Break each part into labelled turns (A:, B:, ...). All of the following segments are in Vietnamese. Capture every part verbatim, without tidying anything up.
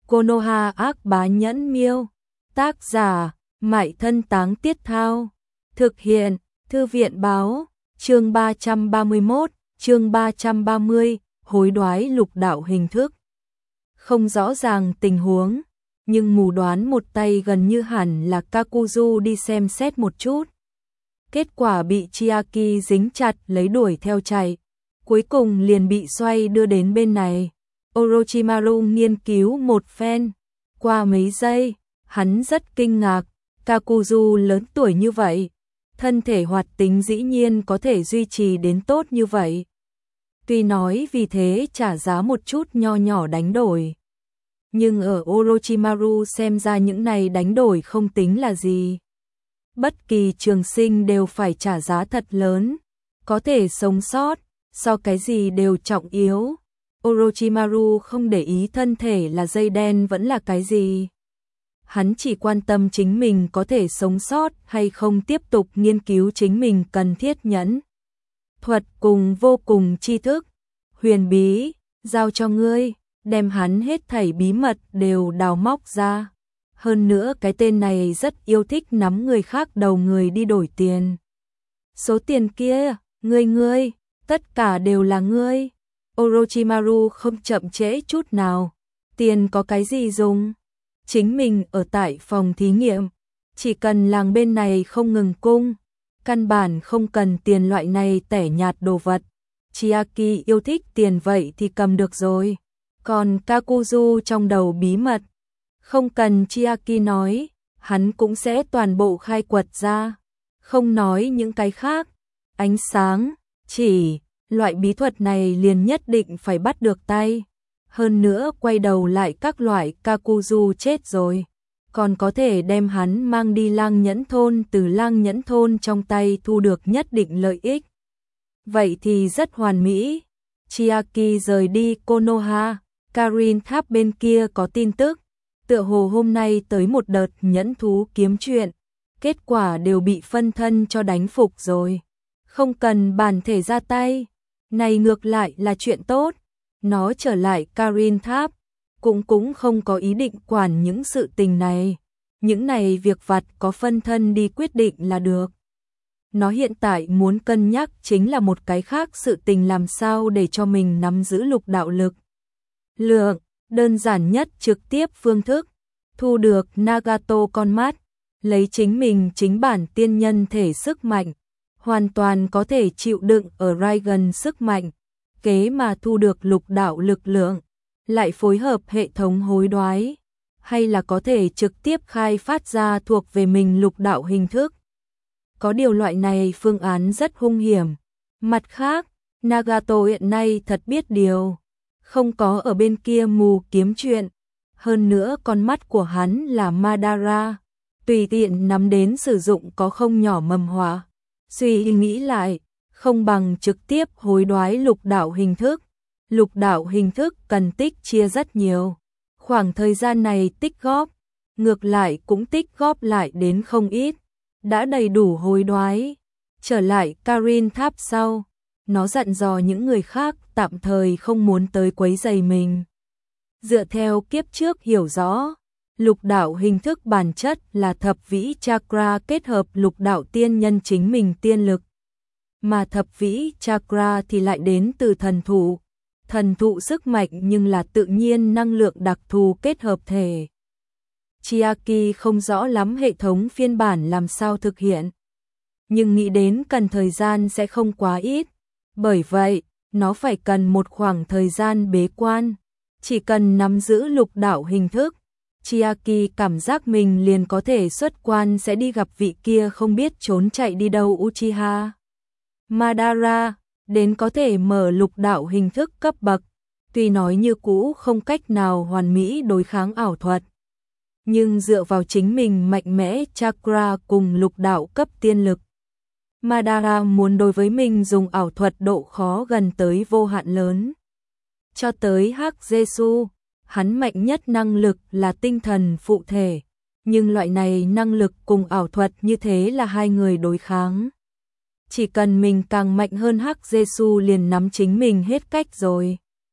A: Konoha ác bá nhẫn miêu. Tác giả, Mại Thân Táng Tiết Thao. Thực hiện, Thư viện báo, chương ba trăm ba mươi mốt, chương ba trăm ba mươi, hối đoái lục đạo hình thức. Không rõ ràng tình huống, nhưng mù đoán một tay gần như hẳn là Kakuzu đi xem xét một chút. Kết quả bị Chiaki dính chặt lấy đuổi theo chạy, cuối cùng liền bị xoay đưa đến bên này. Orochimaru nghiên cứu một phen, qua mấy giây, hắn rất kinh ngạc, Kakuzu lớn tuổi như vậy, thân thể hoạt tính dĩ nhiên có thể duy trì đến tốt như vậy. Tuy nói vì thế trả giá một chút nho nhỏ đánh đổi, nhưng ở Orochimaru xem ra những này đánh đổi không tính là gì. Bất kỳ trường sinh đều phải trả giá thật lớn, có thể sống sót, so cái gì đều trọng yếu. Orochimaru không để ý thân thể là dây đen vẫn là cái gì. Hắn chỉ quan tâm chính mình có thể sống sót hay không, tiếp tục nghiên cứu chính mình cần thiết nhẫn thuật cùng vô cùng tri thức, huyền bí, giao cho ngươi, đem hắn hết thảy bí mật đều đào móc ra. Hơn nữa cái tên này rất yêu thích nắm người khác đầu người đi đổi tiền. Số tiền kia, ngươi ngươi, tất cả đều là ngươi. Orochimaru không chậm trễ chút nào. Tiền có cái gì dùng? Chính mình ở tại phòng thí nghiệm, chỉ cần làng bên này không ngừng cung, căn bản không cần tiền loại này tẻ nhạt đồ vật. Chiaki yêu thích tiền vậy thì cầm được rồi. Còn Kakuzu trong đầu bí mật, không cần Chiaki nói, hắn cũng sẽ toàn bộ khai quật ra. Không nói những cái khác, ánh sáng, chỉ, loại bí thuật này liền nhất định phải bắt được tay. Hơn nữa quay đầu lại các loại Kakuzu chết rồi, còn có thể đem hắn mang đi Lang Nhẫn Thôn, từ Lang Nhẫn Thôn trong tay thu được nhất định lợi ích. Vậy thì rất hoàn mỹ. Chiaki rời đi Konoha, Karin Tháp bên kia có tin tức, tựa hồ hôm nay tới một đợt nhẫn thú kiếm chuyện, kết quả đều bị phân thân cho đánh phục rồi. Không cần bản thể ra tay, này ngược lại là chuyện tốt. Nó trở lại Karin Tháp, cũng cũng không có ý định quản những sự tình này. Những này việc vặt có phân thân đi quyết định là được. Nó hiện tại muốn cân nhắc chính là một cái khác sự tình, làm sao để cho mình nắm giữ lục đạo lực lượng. Đơn giản nhất trực tiếp phương thức, thu được Nagato con mắt, lấy chính mình chính bản tiên nhân thể sức mạnh, hoàn toàn có thể chịu đựng ở Raigan sức mạnh, kế mà thu được lục đạo lực lượng, lại phối hợp hệ thống hối đoái, hay là có thể trực tiếp khai phát ra thuộc về mình lục đạo hình thức. Có điều loại này phương án rất hung hiểm. Mặt khác, Nagato hiện nay thật biết điều, không có ở bên kia mù kiếm chuyện. Hơn nữa con mắt của hắn là Madara, tùy tiện nắm đến sử dụng có không nhỏ mầm họa. Suy nghĩ lại, không bằng trực tiếp hối đoái lục đạo hình thức. Lục đạo hình thức cần tích chia rất nhiều. Khoảng thời gian này tích góp, ngược lại cũng tích góp lại đến không ít. Đã đầy đủ hối đoái. Trở lại Karin Tháp sau, nó dặn dò những người khác tạm thời không muốn tới quấy rầy mình. Dựa theo kiếp trước hiểu rõ, lục đạo hình thức bản chất là thập vĩ chakra kết hợp lục đạo tiên nhân chính mình tiên lực. Mà thập vĩ chakra thì lại đến từ thần thụ. Thần thụ sức mạnh nhưng là tự nhiên năng lượng đặc thù kết hợp thể. Chiaki không rõ lắm hệ thống phiên bản làm sao thực hiện, nhưng nghĩ đến cần thời gian sẽ không quá ít. Bởi vậy, nó phải cần một khoảng thời gian bế quan. Chỉ cần nắm giữ lục đạo hình thức, Chiaki cảm giác mình liền có thể xuất quan, sẽ đi gặp vị kia không biết trốn chạy đi đâu Uchiha Madara, đến có thể mở lục đạo hình thức cấp bậc. Tuy nói như cũ không cách nào hoàn mỹ đối kháng ảo thuật, nhưng dựa vào chính mình mạnh mẽ chakra cùng lục đạo cấp tiên lực, Madara muốn đối với mình dùng ảo thuật độ khó gần tới vô hạn lớn. Cho tới Hắc Jesu, hắn mạnh nhất năng lực là tinh thần phụ thể, nhưng loại này năng lực cùng ảo thuật như thế là hai người đối kháng. Chỉ cần mình càng mạnh hơn Hắc Jesu liền nắm chính mình hết cách rồi.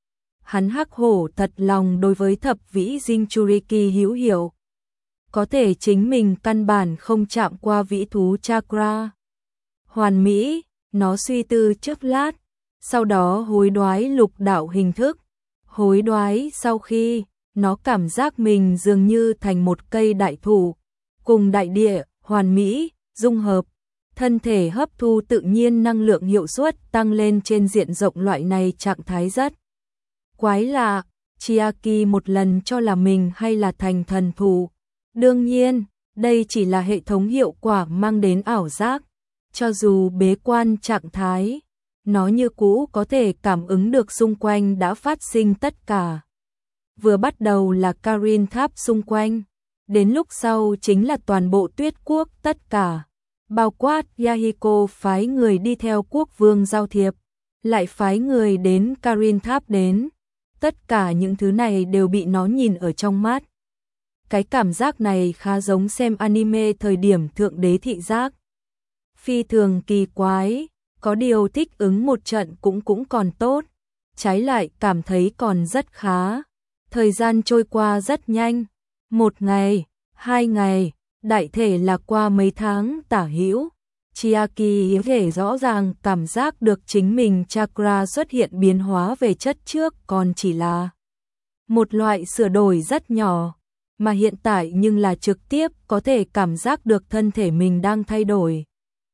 A: Hắn hắc hổ thật lòng đối với thập vĩ Jinchuriki hữu hiệu. Có thể chính mình căn bản không chạm qua vĩ thú chakra. Hoàn mỹ, nó suy tư chốc lát, sau đó hối đoái lục đạo hình thức. Hối đoái sau khi, nó cảm giác mình dường như thành một cây đại thụ, cùng đại địa, hoàn mỹ, dung hợp. Thân thể hấp thu tự nhiên năng lượng hiệu suất tăng lên trên diện rộng, loại này trạng thái rất quái lạ. Chiaki một lần cho là mình hay là thành thần thù. Đương nhiên, đây chỉ là hệ thống hiệu quả mang đến ảo giác. Cho dù bế quan trạng thái, nó như cũ có thể cảm ứng được xung quanh đã phát sinh tất cả. Vừa bắt đầu là Karin Tháp xung quanh, đến lúc sau chính là toàn bộ Tuyết Quốc tất cả. Bao quát Yahiko phái người đi theo quốc vương giao thiệp, lại phái người đến Karin Tháp đến. Tất cả những thứ này đều bị nó nhìn ở trong mắt. Cái cảm giác này khá giống xem anime thời điểm thượng đế thị giác. Phi thường kỳ quái, có điều thích ứng một trận cũng cũng còn tốt. Trái lại cảm thấy còn rất khá. Thời gian trôi qua rất nhanh. Một ngày, hai ngày, đại thể là qua mấy tháng tả hữu. Chiaki có thể rõ ràng cảm giác được chính mình chakra xuất hiện biến hóa về chất trước còn chỉ là một loại sửa đổi rất nhỏ, mà hiện tại nhưng là trực tiếp có thể cảm giác được thân thể mình đang thay đổi.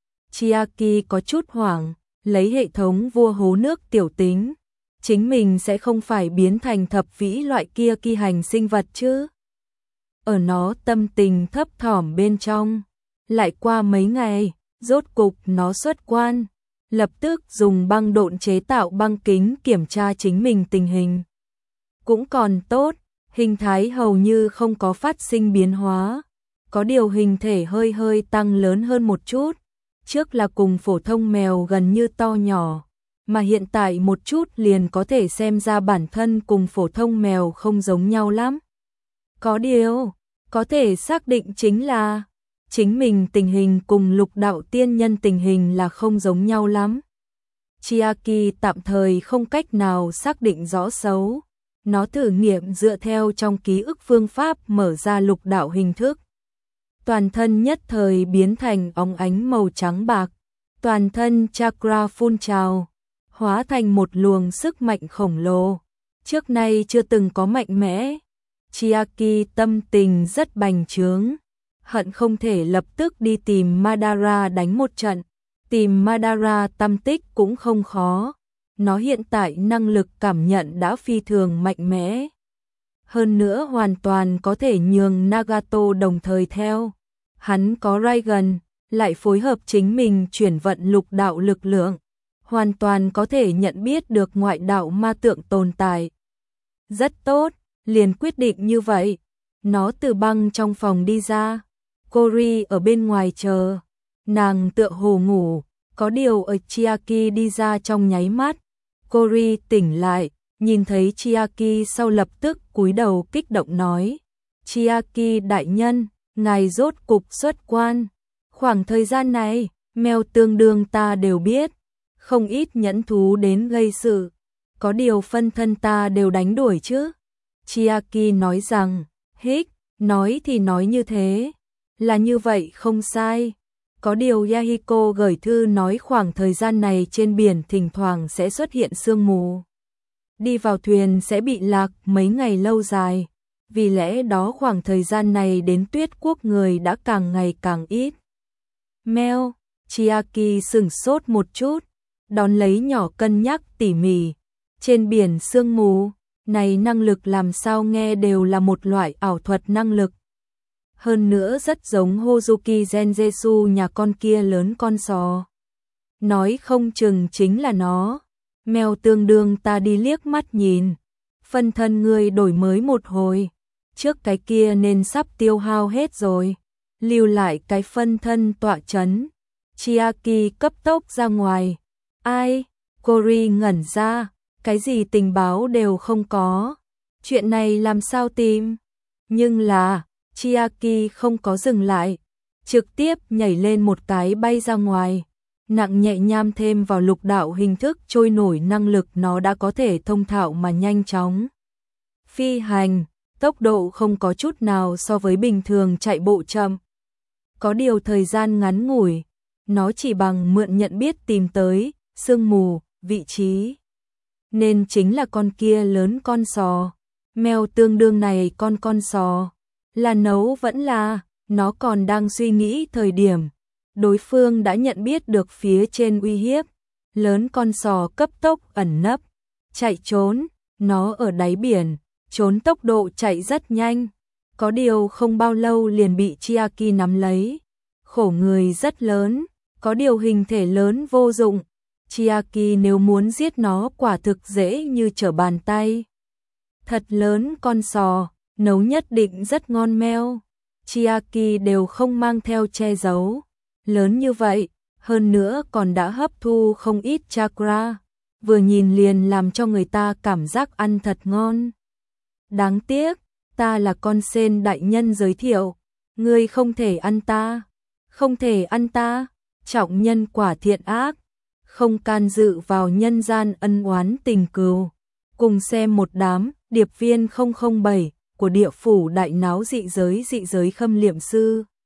A: Chiaki có chút hoảng, lấy hệ thống vua hố nước tiểu tính, chính mình sẽ không phải biến thành thập vĩ loại kia kỳ hành sinh vật chứ. Ở nó tâm tình thấp thỏm bên trong, lại qua mấy ngày, rốt cục nó xuất quan, lập tức dùng băng độn chế tạo băng kính kiểm tra chính mình tình hình. Cũng còn tốt, hình thái hầu như không có phát sinh biến hóa, có điều hình thể hơi hơi tăng lớn hơn một chút. Trước là cùng phổ thông mèo gần như to nhỏ, mà hiện tại một chút liền có thể xem ra bản thân cùng phổ thông mèo không giống nhau lắm. Có điều, có thể xác định chính là chính mình tình hình cùng lục đạo tiên nhân tình hình là không giống nhau lắm. Chiaki tạm thời không cách nào xác định rõ xấu. Nó thử nghiệm dựa theo trong ký ức phương pháp mở ra lục đạo hình thức. Toàn thân nhất thời biến thành óng ánh màu trắng bạc. Toàn thân chakra phun trào, hóa thành một luồng sức mạnh khổng lồ. Trước nay chưa từng có mạnh mẽ. Chiaki tâm tình rất bành trướng, hận không thể lập tức đi tìm Madara đánh một trận. Tìm Madara tâm tích cũng không khó. Nó hiện tại năng lực cảm nhận đã phi thường mạnh mẽ. Hơn nữa hoàn toàn có thể nhường Nagato đồng thời theo. Hắn có Raigan, lại phối hợp chính mình chuyển vận lục đạo lực lượng. Hoàn toàn có thể nhận biết được ngoại đạo ma tượng tồn tại. Rất tốt, liền quyết định như vậy. Nó từ băng trong phòng đi ra. Kori ở bên ngoài chờ. Nàng tựa hồ ngủ, có điều ở Chiaki đi ra trong nháy mắt. Kori tỉnh lại, nhìn thấy Chiaki sau lập tức cúi đầu kích động nói. Chiaki đại nhân, ngài rốt cục xuất quan. Khoảng thời gian này, mèo tương đương ta đều biết. Không ít nhẫn thú đến gây sự. Có điều phân thân ta đều đánh đuổi chứ. Chiaki nói rằng, hích, nói thì nói như thế. Là như vậy không sai. Có điều Yahiko gửi thư nói khoảng thời gian này trên biển thỉnh thoảng sẽ xuất hiện sương mù. Đi vào thuyền sẽ bị lạc mấy ngày lâu dài. Vì lẽ đó khoảng thời gian này đến Tuyết Quốc người đã càng ngày càng ít. Mèo, Chiaki sửng sốt một chút, đón lấy nhỏ cân nhắc tỉ mỉ. Trên biển sương mù, này năng lực làm sao nghe đều là một loại ảo thuật năng lực. Hơn nữa rất giống Hozuki Genjetsu nhà con kia lớn con sò. Nói không chừng chính là nó. Mèo tương đương ta đi liếc mắt nhìn. Phân thân người đổi mới một hồi. Trước cái kia nên sắp tiêu hao hết rồi. Lưu lại cái phân thân tọa chấn. Chiaki cấp tốc ra ngoài. Ai? Kori ngẩn ra. Cái gì tình báo đều không có. Chuyện này làm sao tìm? Nhưng là Chiaki không có dừng lại, trực tiếp nhảy lên một cái bay ra ngoài. nặng nhẹ nham thêm vào lục đạo hình thức trôi nổi năng lực nó đã có thể thông thạo mà nhanh chóng. Phi hành, tốc độ không có chút nào so với bình thường chạy bộ chậm. Có điều thời gian ngắn ngủi, nó chỉ bằng mượn nhận biết tìm tới, sương mù, vị trí. Nên chính là con kia lớn con sò. Mèo tương đương này con con sò. Là nấu vẫn là, nó còn đang suy nghĩ thời điểm. Đối phương đã nhận biết được phía trên uy hiếp. Lớn con sò cấp tốc ẩn nấp, chạy trốn, nó ở đáy biển, trốn tốc độ chạy rất nhanh. Có điều không bao lâu liền bị Chiaki nắm lấy. Khổ người rất lớn, có điều hình thể lớn vô dụng. Chiaki nếu muốn giết nó quả thực dễ như trở bàn tay. Thật lớn con sò, nấu nhất định rất ngon meo. Chiaki đều không mang theo che giấu. Lớn như vậy, hơn nữa còn đã hấp thu không ít chakra. Vừa nhìn liền làm cho người ta cảm giác ăn thật ngon. Đáng tiếc, ta là con sên đại nhân giới thiệu. Ngươi không thể ăn ta. Không thể ăn ta. Trọng nhân quả thiện ác. Không can dự vào nhân gian ân oán tình cừu. Cùng xem một đám điệp viên không không bảy của địa phủ đại náo dị giới dị giới khâm liệm sư.